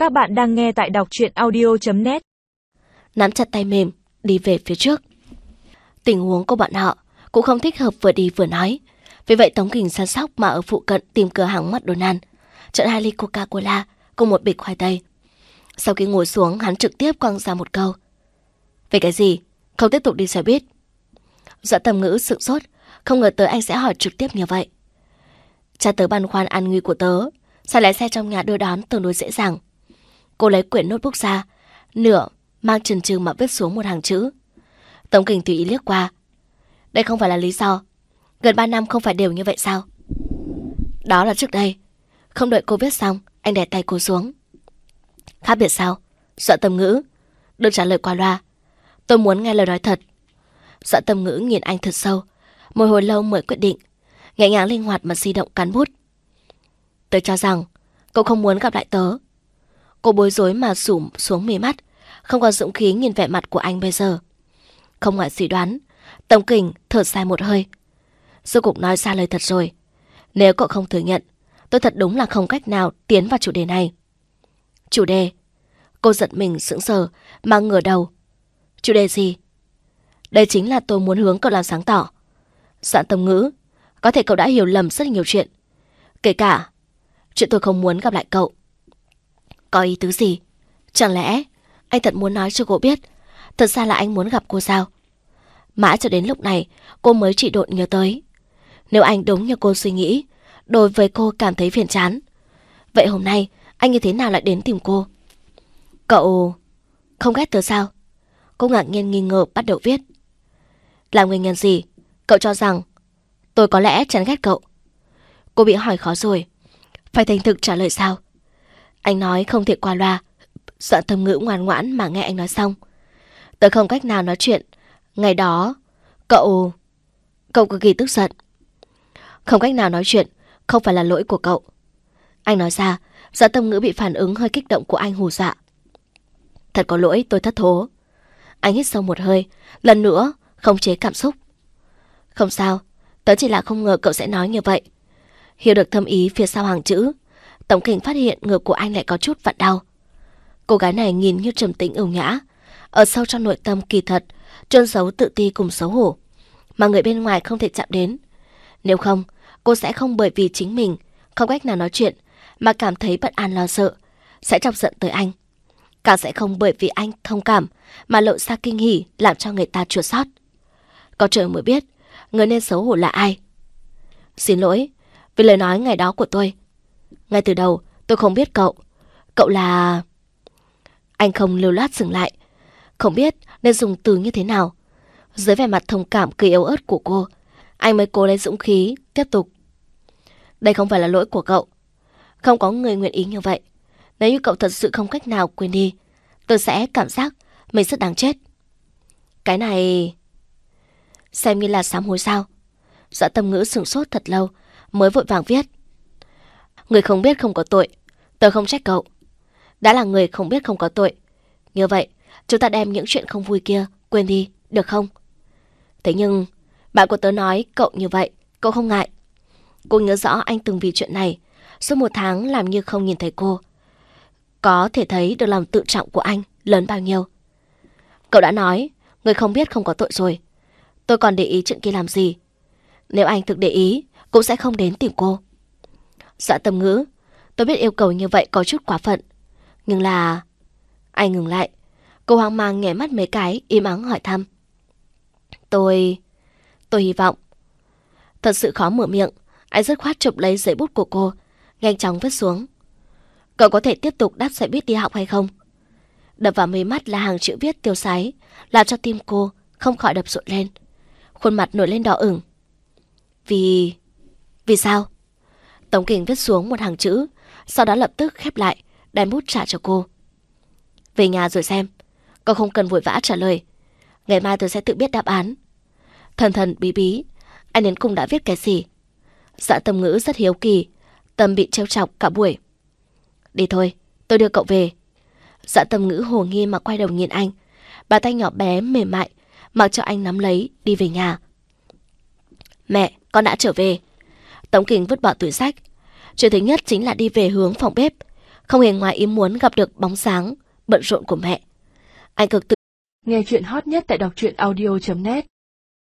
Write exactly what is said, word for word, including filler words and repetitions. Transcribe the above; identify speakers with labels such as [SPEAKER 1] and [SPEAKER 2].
[SPEAKER 1] Các bạn đang nghe tại đọc truyện audio chấm net.
[SPEAKER 2] Nắm chặt tay mềm, đi về phía trước. Tình huống của bọn họ cũng không thích hợp vừa đi vừa nói. Vì vậy Tống Kình săn sóc mà ở phụ cận tìm cửa hàng McDonald's, chọn hai ly Coca-Cola cùng một bịch khoai tây. Sau khi ngồi xuống, hắn trực tiếp quăng ra một câu: "Về cái gì? Không tiếp tục đi xe buýt?" Dạ Tầm Ngữ sửng sốt, không ngờ tới anh sẽ hỏi trực tiếp như vậy. Cha tớ băn khoăn an nguy của tớ, sao lái xe trong nhà đưa đón tương đối dễ dàng. Cô lấy quyển notebook ra, nửa mang chần chừ mà viết xuống một hàng chữ. Tống Kình tùy ý liếc qua. Đây không phải là lý do. Gần ba năm không phải đều như vậy sao? Đó là trước đây. Không đợi cô viết xong, anh đè tay cô xuống. Khác biệt sao? Dạ Tầm Ngữ, đừng trả lời qua loa. Tôi muốn nghe lời nói thật. Dạ Tầm Ngữ nhìn anh thật sâu, một hồi lâu mới quyết định, nhẹ nhàng linh hoạt mà di động cán bút. Tớ cho rằng cậu không muốn gặp lại tớ. Cô bối rối mà sụm xuống mí mắt, không còn dũng khí nhìn vẻ mặt của anh bây giờ. Không ngoài suy đoán, Tống Kình thở dài một hơi. Rốt cuộc nói ra lời thật rồi. Nếu cậu không thừa nhận, tôi thật đúng là không cách nào tiến vào chủ đề này. Chủ đề? Cô giật mình sững sờ mà ngửa đầu. Chủ đề gì? Đây chính là tôi muốn hướng cậu làm sáng tỏ. Dạ Tầm Ngữ, có thể cậu đã hiểu lầm rất nhiều chuyện, kể cả chuyện tôi không muốn gặp lại cậu. Có ý tứ gì? Chẳng lẽ anh thật muốn nói cho cô biết thật ra là anh muốn gặp cô sao? Mãi cho đến lúc này cô mới chỉ độn nhớ tới, nếu anh đúng như cô suy nghĩ, đối với cô cảm thấy phiền chán, vậy hôm nay anh như thế nào lại đến tìm cô? Cậu không ghét tớ sao? Cô ngạc nhiên nghi ngờ bắt đầu viết. Là nguyên nhân gì cậu cho rằng tôi có lẽ chán ghét cậu? Cô bị hỏi khó rồi, phải thành thực trả lời sao? Anh nói không thể qua loa. Dạ Tầm Ngữ ngoan ngoãn mà nghe anh nói xong. Tớ không cách nào nói chuyện. Ngày đó Cậu Cậu cực kỳ tức giận. Không cách nào nói chuyện không phải là lỗi của cậu. Anh nói ra, Dạ Tầm Ngữ bị phản ứng hơi kích động của anh hù dọa. Thật có lỗi, tôi thất thố. Anh hít sâu một hơi, lần nữa khống chế cảm xúc. Không sao, tớ chỉ là không ngờ cậu sẽ nói như vậy. Hiểu được thâm ý phía sau hàng chữ, Tống Kình phát hiện ngực của anh lại có chút vặn đau. Cô gái này nhìn như trầm tĩnh ưu nhã, ở sâu trong nội tâm kỳ thật trôn giấu tự ti cùng xấu hổ, mà người bên ngoài không thể chạm đến. Nếu không, cô sẽ không bởi vì chính mình không cách nào nói chuyện mà cảm thấy bất an lo sợ, sẽ chọc giận tới anh. Càng sẽ không bởi vì anh thông cảm mà lộ ra kinh hỉ làm cho người ta chua xót. Có trời mới biết người nên xấu hổ là ai. Xin lỗi vì lời nói ngày đó của tôi. Ngay từ đầu tôi không biết cậu. Cậu là... Anh không lưu loát dừng lại, không biết nên dùng từ như thế nào. Dưới vẻ mặt thông cảm kỳ yếu ớt của cô, anh mới cố lấy dũng khí tiếp tục. Đây không phải là lỗi của cậu. Không có người nguyện ý như vậy. Nếu như cậu thật sự không cách nào quên đi, tôi sẽ cảm giác mình rất đáng chết. Cái này... Xem như là sám hối sao? Dạ Tầm Ngữ sửng sốt thật lâu mới vội vàng viết. Người không biết không có tội, tôi không trách cậu. Đã là người không biết không có tội, như vậy chúng ta đem những chuyện không vui kia quên đi, được không? Thế nhưng bạn của tớ nói cậu như vậy, cậu không ngại. Cô nhớ rõ anh từng vì chuyện này suốt một tháng làm như không nhìn thấy cô. Có thể thấy được lòng tự trọng của anh lớn bao nhiêu. Cậu đã nói người không biết không có tội rồi, tôi còn để ý chuyện kia làm gì? Nếu anh thực để ý cũng sẽ không đến tìm cô. Dạ Tầm Ngữ, tôi biết yêu cầu như vậy có chút quá phận, nhưng là... Anh ngừng lại. Cô hoang mang nhảy mắt mấy cái, im ắng hỏi thăm. Tôi... Tôi hy vọng... Thật sự khó mở miệng, anh dứt khoát chụp lấy giấy bút của cô, nhanh chóng viết xuống. Cậu có thể tiếp tục đáp xe buýt đi học hay không? Đập vào mấy mắt là hàng chữ viết tiêu sái, làm cho tim cô không khỏi đập rộn lên. Khuôn mặt nổi lên đỏ ửng. Vì... Vì sao? Tống Kình viết xuống một hàng chữ, sau đó lập tức khép lại, đem bút trả cho cô. Về nhà rồi xem, cậu không cần vội vã trả lời. Ngày mai tôi sẽ tự biết đáp án. Thần thần bí bí, anh đến cùng đã viết cái gì? Dạ Tầm Ngữ rất hiếu kỳ, tâm bị trêu chọc cả buổi. Đi thôi, tôi đưa cậu về. Dạ Tầm Ngữ hồ nghi mà quay đầu nhìn anh, bàn tay nhỏ bé mềm mại mặc cho anh nắm lấy đi về nhà. Mẹ, con đã trở về. Tống Kình vứt bỏ túi xách. Chuyện thứ nhất chính là đi về hướng phòng bếp, không hề ngoài ý muốn gặp được bóng sáng bận rộn của mẹ. Anh cực tự
[SPEAKER 1] Nghe chuyện hot nhất tại đọc truyện audio chấm net